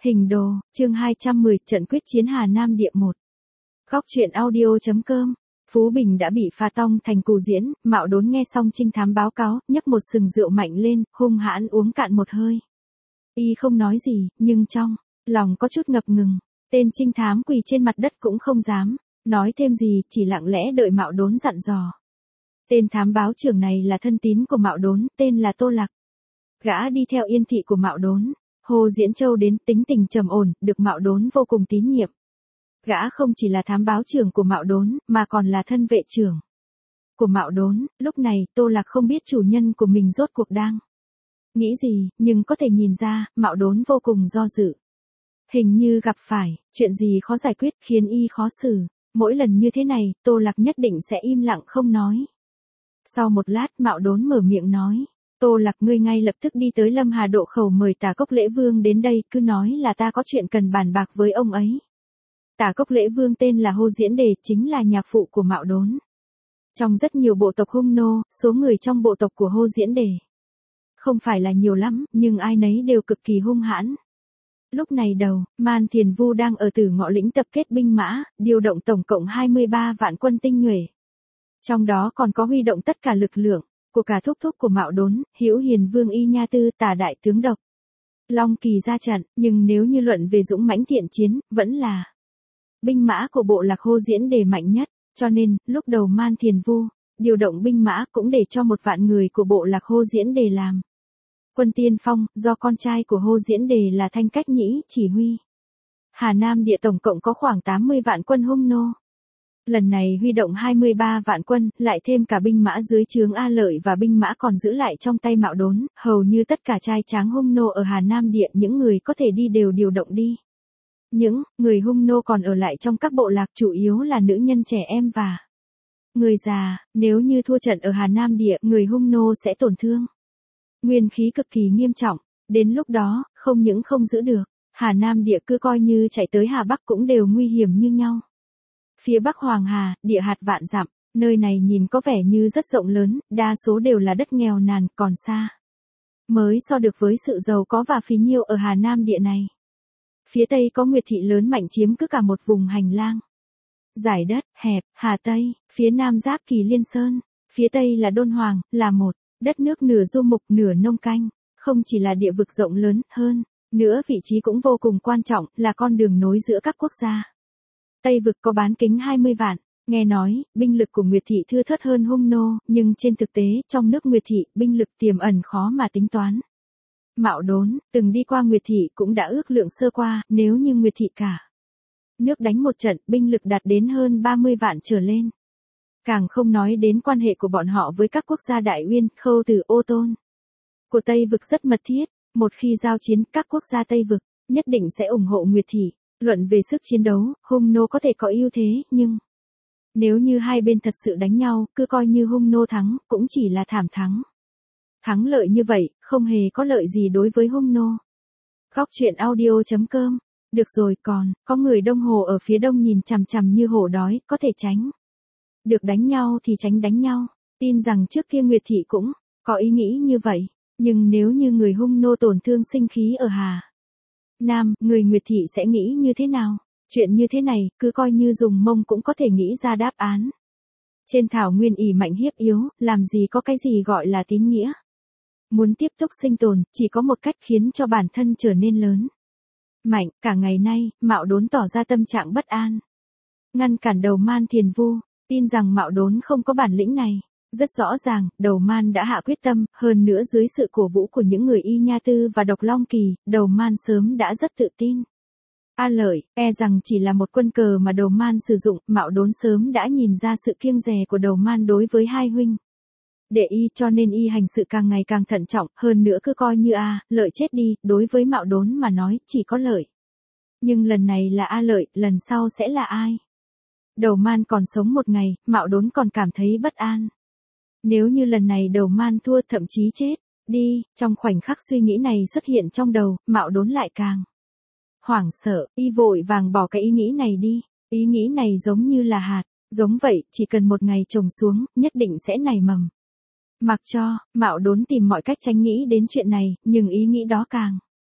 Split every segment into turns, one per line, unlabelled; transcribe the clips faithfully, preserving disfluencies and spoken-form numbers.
Hình đồ, chương hai trăm mười, trận quyết chiến Hà Nam Địa một. Góc truyện audio.com. Phú Bình đã bị phá tong thành cù diễn, Mạo Đốn nghe xong trinh thám báo cáo, nhấp một sừng rượu mạnh lên, hung hãn uống cạn một hơi. Y không nói gì, nhưng trong lòng có chút ngập ngừng. Tên trinh thám quỳ trên mặt đất cũng không dám nói thêm gì, chỉ lặng lẽ đợi Mạo Đốn dặn dò. Tên thám báo trưởng này là thân tín của Mạo Đốn, tên là Tô Lạc. Gã đi theo yên thị của Mạo Đốn. Hồ Diễn Châu đến, tính tình trầm ổn, được Mạo Đốn vô cùng tín nhiệm. Gã không chỉ là thám báo trưởng của Mạo Đốn, mà còn là thân vệ trưởng của Mạo Đốn. Lúc này, Tô Lạc không biết chủ nhân của mình rốt cuộc đang nghĩ gì, nhưng có thể nhìn ra, Mạo Đốn vô cùng do dự. Hình như gặp phải chuyện gì khó giải quyết, khiến y khó xử. Mỗi lần như thế này, Tô Lạc nhất định sẽ im lặng không nói. Sau một lát, Mạo Đốn mở miệng nói. Tô Lạc, ngươi ngay lập tức đi tới Lâm Hà Độ Khẩu mời Tả Cốc Lễ Vương đến đây, cứ nói là ta có chuyện cần bàn bạc với ông ấy. Tả Cốc Lễ Vương tên là Hồ Diễn Đề, chính là nhạc phụ của Mạo Đốn. Trong rất nhiều bộ tộc hung nô, số người trong bộ tộc của Hồ Diễn Đề không phải là nhiều lắm, nhưng ai nấy đều cực kỳ hung hãn. Lúc này đầu, Man Thiền Vu đang ở Tử Ngọ Lĩnh tập kết binh mã, điều động tổng cộng hai mươi ba vạn quân tinh nhuệ. Trong đó còn có huy động tất cả lực lượng của cả thúc thúc của Mạo Đốn, Hữu Hiền Vương Y Nha Tư, Tả Đại Tướng Độc Long Kỳ ra trận, nhưng nếu như luận về dũng mãnh thiện chiến, vẫn là binh mã của bộ lạc Hồ Diễn Đề mạnh nhất, cho nên, lúc đầu Man Thiền Vu điều động binh mã cũng để cho một vạn người của bộ lạc Hồ Diễn Đề làm quân tiên phong, do con trai của Hồ Diễn Đề là Thanh Cách Nhĩ chỉ huy. Hà Nam Địa tổng cộng có khoảng tám mươi vạn quân hung nô. Lần này huy động hai mươi ba vạn quân, lại thêm cả binh mã dưới trướng A Lợi và binh mã còn giữ lại trong tay Mạo Đốn, hầu như tất cả trai tráng hung nô ở Hà Nam Địa, những người có thể đi đều điều động đi. Những người hung nô còn ở lại trong các bộ lạc chủ yếu là nữ nhân, trẻ em và người già. Nếu như thua trận ở Hà Nam Địa, người hung nô sẽ tổn thương nguyên khí cực kỳ nghiêm trọng, đến lúc đó, không những không giữ được Hà Nam Địa, cứ coi như chạy tới Hà Bắc cũng đều nguy hiểm như nhau. Phía Bắc Hoàng Hà, địa hạt vạn dặm, nơi này nhìn có vẻ như rất rộng lớn, đa số đều là đất nghèo nàn, còn xa mới so được với sự giàu có và phí nhiêu ở Hà Nam Địa này. Phía Tây có Nguyệt Thị lớn mạnh chiếm cứ cả một vùng hành lang giải đất hẹp, Hà Tây, phía Nam giáp Kỳ Liên Sơn, phía Tây là Đôn Hoàng, là một đất nước nửa du mục nửa nông canh, không chỉ là địa vực rộng lớn, hơn nữa vị trí cũng vô cùng quan trọng, là con đường nối giữa các quốc gia. Tây vực có bán kính hai mươi vạn, nghe nói, binh lực của Nguyệt Thị thưa thớt hơn hung nô, nhưng trên thực tế, trong nước Nguyệt Thị, binh lực tiềm ẩn khó mà tính toán. Mạo Đốn, từng đi qua Nguyệt Thị cũng đã ước lượng sơ qua, nếu như Nguyệt Thị cả nước đánh một trận, binh lực đạt đến hơn ba mươi vạn trở lên. Càng không nói đến quan hệ của bọn họ với các quốc gia Đại Uyên, Khâu Từ, Ô Tôn của Tây vực rất mật thiết, một khi giao chiến, các quốc gia Tây vực nhất định sẽ ủng hộ Nguyệt Thị. Luận về sức chiến đấu, hung nô có thể có ưu thế, nhưng nếu như hai bên thật sự đánh nhau, cứ coi như hung nô thắng, cũng chỉ là thảm thắng. Thắng lợi như vậy, không hề có lợi gì đối với hung nô. Góc truyện audio.com. Được rồi, còn, có người Đông Hồ ở phía đông nhìn chằm chằm như hổ đói, có thể tránh được đánh nhau thì tránh đánh nhau. Tin rằng trước kia Nguyệt Thị cũng có ý nghĩ như vậy, nhưng nếu như người hung nô tổn thương sinh khí ở Hà Nam, người Nguyệt Thị sẽ nghĩ như thế nào? Chuyện như thế này, cứ coi như dùng mông cũng có thể nghĩ ra đáp án. Trên thảo nguyên ỷ mạnh hiếp yếu, làm gì có cái gì gọi là tín nghĩa. Muốn tiếp tục sinh tồn, chỉ có một cách khiến cho bản thân trở nên lớn mạnh. Cả ngày nay, Mạo Đốn tỏ ra tâm trạng bất an. Ngăn cản đầu Man Thiền Vu, tin rằng Mạo Đốn không có bản lĩnh này. Rất rõ ràng, đầu Man đã hạ quyết tâm, hơn nữa dưới sự cổ vũ của những người Y Nha Tư và Độc Long Kỳ, đầu Man sớm đã rất tự tin. A Lợi, e rằng chỉ là một quân cờ mà đầu Man sử dụng, Mạo Đốn sớm đã nhìn ra sự kiêng dè của đầu Man đối với hai huynh đệ Y, cho nên Y hành sự càng ngày càng thận trọng, hơn nữa cứ coi như A Lợi chết đi, đối với Mạo Đốn mà nói, chỉ có lợi. Nhưng lần này là A Lợi, lần sau sẽ là ai? Đầu Man còn sống một ngày, Mạo Đốn còn cảm thấy bất an. Nếu như lần này đầu Man thua, thậm chí chết đi, trong khoảnh khắc suy nghĩ này xuất hiện trong đầu, Mạo Đốn lại càng hoảng sợ. Y vội vàng bỏ cái ý nghĩ này đi. Ý nghĩ này giống như là hạt, giống vậy, chỉ cần một ngày trồng xuống, nhất định sẽ nảy mầm. Mặc cho, Mạo Đốn tìm mọi cách tránh nghĩ đến chuyện này, nhưng ý nghĩ đó càng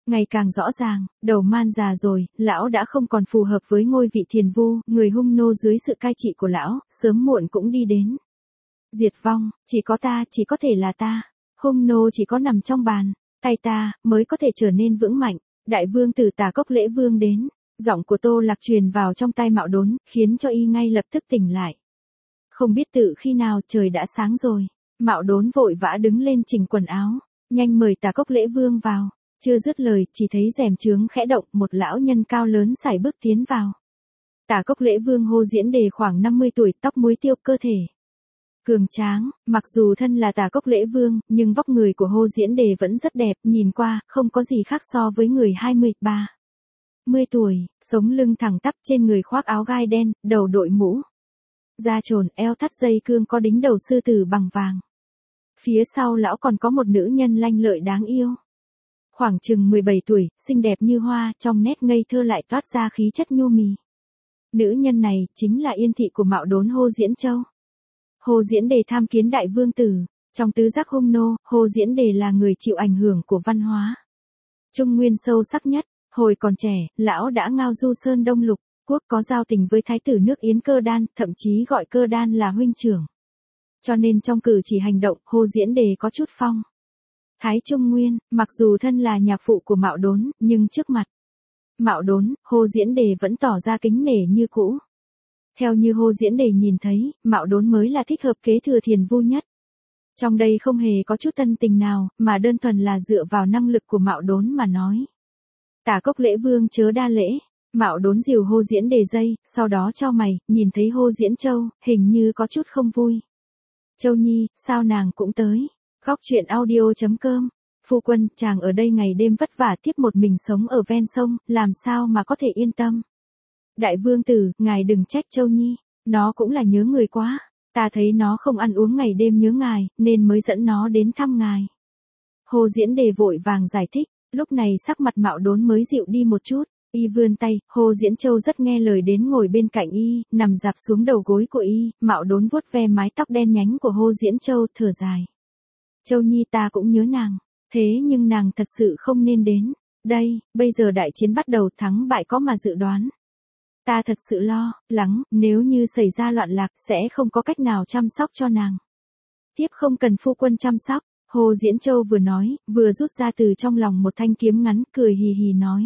Ngày càng rõ ràng, đầu man già rồi, lão đã không còn phù hợp với ngôi vị thiền vu, người hung nô dưới sự cai trị của lão, sớm muộn cũng đi đến. Diệt vong, chỉ có ta, chỉ có thể là ta. Hung nô chỉ có nằm trong bàn, tay ta, mới có thể trở nên vững mạnh. Đại vương tử Tả Cốc Lễ Vương đến. Giọng của Tô Lạc truyền vào trong tai Mạo Đốn, khiến cho y ngay lập tức tỉnh lại. Không biết tự khi nào trời đã sáng rồi. Mạo Đốn vội vã đứng lên chỉnh quần áo. Nhanh mời Tả Cốc Lễ Vương vào. Chưa dứt lời, chỉ thấy rèm trướng khẽ động, một lão nhân cao lớn sải bước tiến vào. Tả Cốc Lễ Vương Hồ Diễn Đề khoảng năm mươi tuổi, tóc muối tiêu, cơ thể cường tráng, mặc dù thân là Tả Cốc Lễ Vương, nhưng vóc người của Hồ Diễn Đề vẫn rất đẹp, nhìn qua, không có gì khác so với người hai mươi ba mươi tuổi, sống lưng thẳng tắp, trên người khoác áo gai đen, đầu đội mũ da trồn, eo thắt dây cương có đính đầu sư tử bằng vàng. Phía sau lão còn có một nữ nhân lanh lợi đáng yêu. Khoảng chừng mười bảy tuổi, xinh đẹp như hoa, trong nét ngây thơ lại toát ra khí chất nhu mì. Nữ nhân này, chính là yên thị của Mạo Đốn Hồ Diễn Châu. Hồ Diễn Đề tham kiến đại vương tử. Trong tứ giác hung nô, Hồ Diễn Đề là người chịu ảnh hưởng của văn hóa Trung Nguyên sâu sắc nhất. Hồi còn trẻ, lão đã ngao du sơn Đông Lục Quốc, có giao tình với thái tử nước Yến Cơ Đan, thậm chí gọi Cơ Đan là huynh trưởng. Cho nên trong cử chỉ hành động, Hồ Diễn Đề có chút phong thái Trung Nguyên, mặc dù thân là nhạc phụ của Mạo Đốn, nhưng trước mặt Mạo Đốn, Hồ Diễn Đề vẫn tỏ ra kính nể như cũ. Theo như Hồ Diễn Đề nhìn thấy, Mạo Đốn mới là thích hợp kế thừa thiền vu nhất. Trong đây không hề có chút tân tình nào, mà đơn thuần là dựa vào năng lực của Mạo Đốn mà nói. Tả Cốc Lễ Vương chớ đa lễ. Mạo Đốn dìu Hồ Diễn Đề dây, sau đó chau mày, nhìn thấy Hồ Diễn Châu, hình như có chút không vui. Châu Nhi, sao nàng cũng tới? Góc truyện audio chấm com. Phu quân, chàng ở đây ngày đêm vất vả tiếp một mình sống ở ven sông, làm sao mà có thể yên tâm? Đại vương tử, ngài đừng trách Châu Nhi, nó cũng là nhớ người quá. Ta thấy nó không ăn uống ngày đêm nhớ ngài, nên mới dẫn nó đến thăm ngài. Hồ Diễn Đề vội vàng giải thích, lúc này sắc mặt Mạo Đốn mới dịu đi một chút. Y vươn tay, Hồ Diễn Châu rất nghe lời đến ngồi bên cạnh y, nằm dạp xuống đầu gối của y. Mạo Đốn vuốt ve mái tóc đen nhánh của Hồ Diễn Châu, thở dài. Châu Nhi, ta cũng nhớ nàng, thế nhưng nàng thật sự không nên đến. Đây, bây giờ đại chiến bắt đầu, thắng bại có mà dự đoán. Ta thật sự lo lắng, nếu như xảy ra loạn lạc, sẽ không có cách nào chăm sóc cho nàng. Tiếp không cần phu quân chăm sóc. Hồ Diễn Châu vừa nói, vừa rút ra từ trong lòng một thanh kiếm ngắn, cười hì hì nói.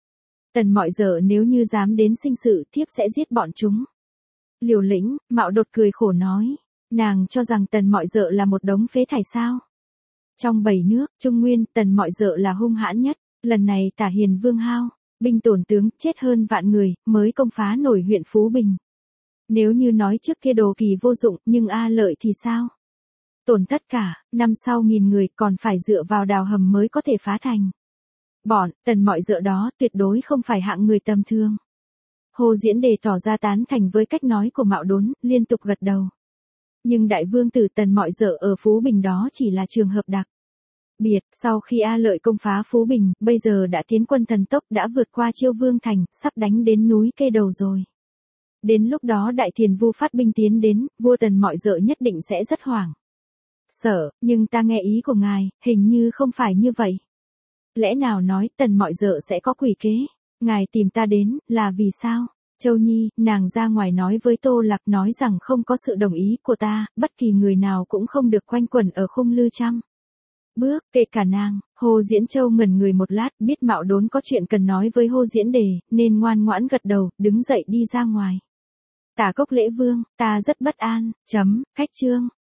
Tần Mọi Dợ nếu như dám đến sinh sự, thiếp sẽ giết bọn chúng. Liều lĩnh, Mạo Đột cười khổ nói. Nàng cho rằng Tần Mọi Dợ là một đống phế thải sao? Trong bảy nước, Trung Nguyên, Tần Mọi Dợ là hung hãn nhất. Lần này Tả Hiền Vương hao binh tổn tướng, chết hơn vạn người, mới công phá nổi huyện Phú Bình. Nếu như nói trước kia đồ kỳ vô dụng, nhưng A Lợi thì sao? Tổn tất cả, năm sau nghìn người, còn phải dựa vào đào hầm mới có thể phá thành. Bọn, Tần Mọi Dợ đó, tuyệt đối không phải hạng người tầm thường. Hồ Diễn Đề tỏ ra tán thành với cách nói của Mạo Đốn, liên tục gật đầu. Nhưng đại vương tử Tần Mọi Dợ ở Phú Bình đó chỉ là trường hợp đặc biệt. Sau khi A Lợi công phá Phú Bình, bây giờ đã tiến quân thần tốc, đã vượt qua Chiêu Vương Thành, sắp đánh đến núi Cây Đầu rồi. Đến lúc đó đại thiền vu phát binh tiến đến, vua Tần Mọi Dợ nhất định sẽ rất hoảng sợ, nhưng ta nghe ý của ngài, hình như không phải như vậy. Lẽ nào nói Tần Mọi Dợ sẽ có quỷ kế? Ngài tìm ta đến, là vì sao? Châu Nhi, nàng ra ngoài nói với Tô Lạc, nói rằng không có sự đồng ý của ta, bất kỳ người nào cũng không được quanh quẩn ở khung lư trăm bước, kể cả nàng. Hồ Diễn Châu ngẩn người một lát, biết Mạo Đốn có chuyện cần nói với Hồ Diễn Đề, nên ngoan ngoãn gật đầu, đứng dậy đi ra ngoài. Tả Cốc Lễ Vương, ta rất bất an. Chấm, cách chương.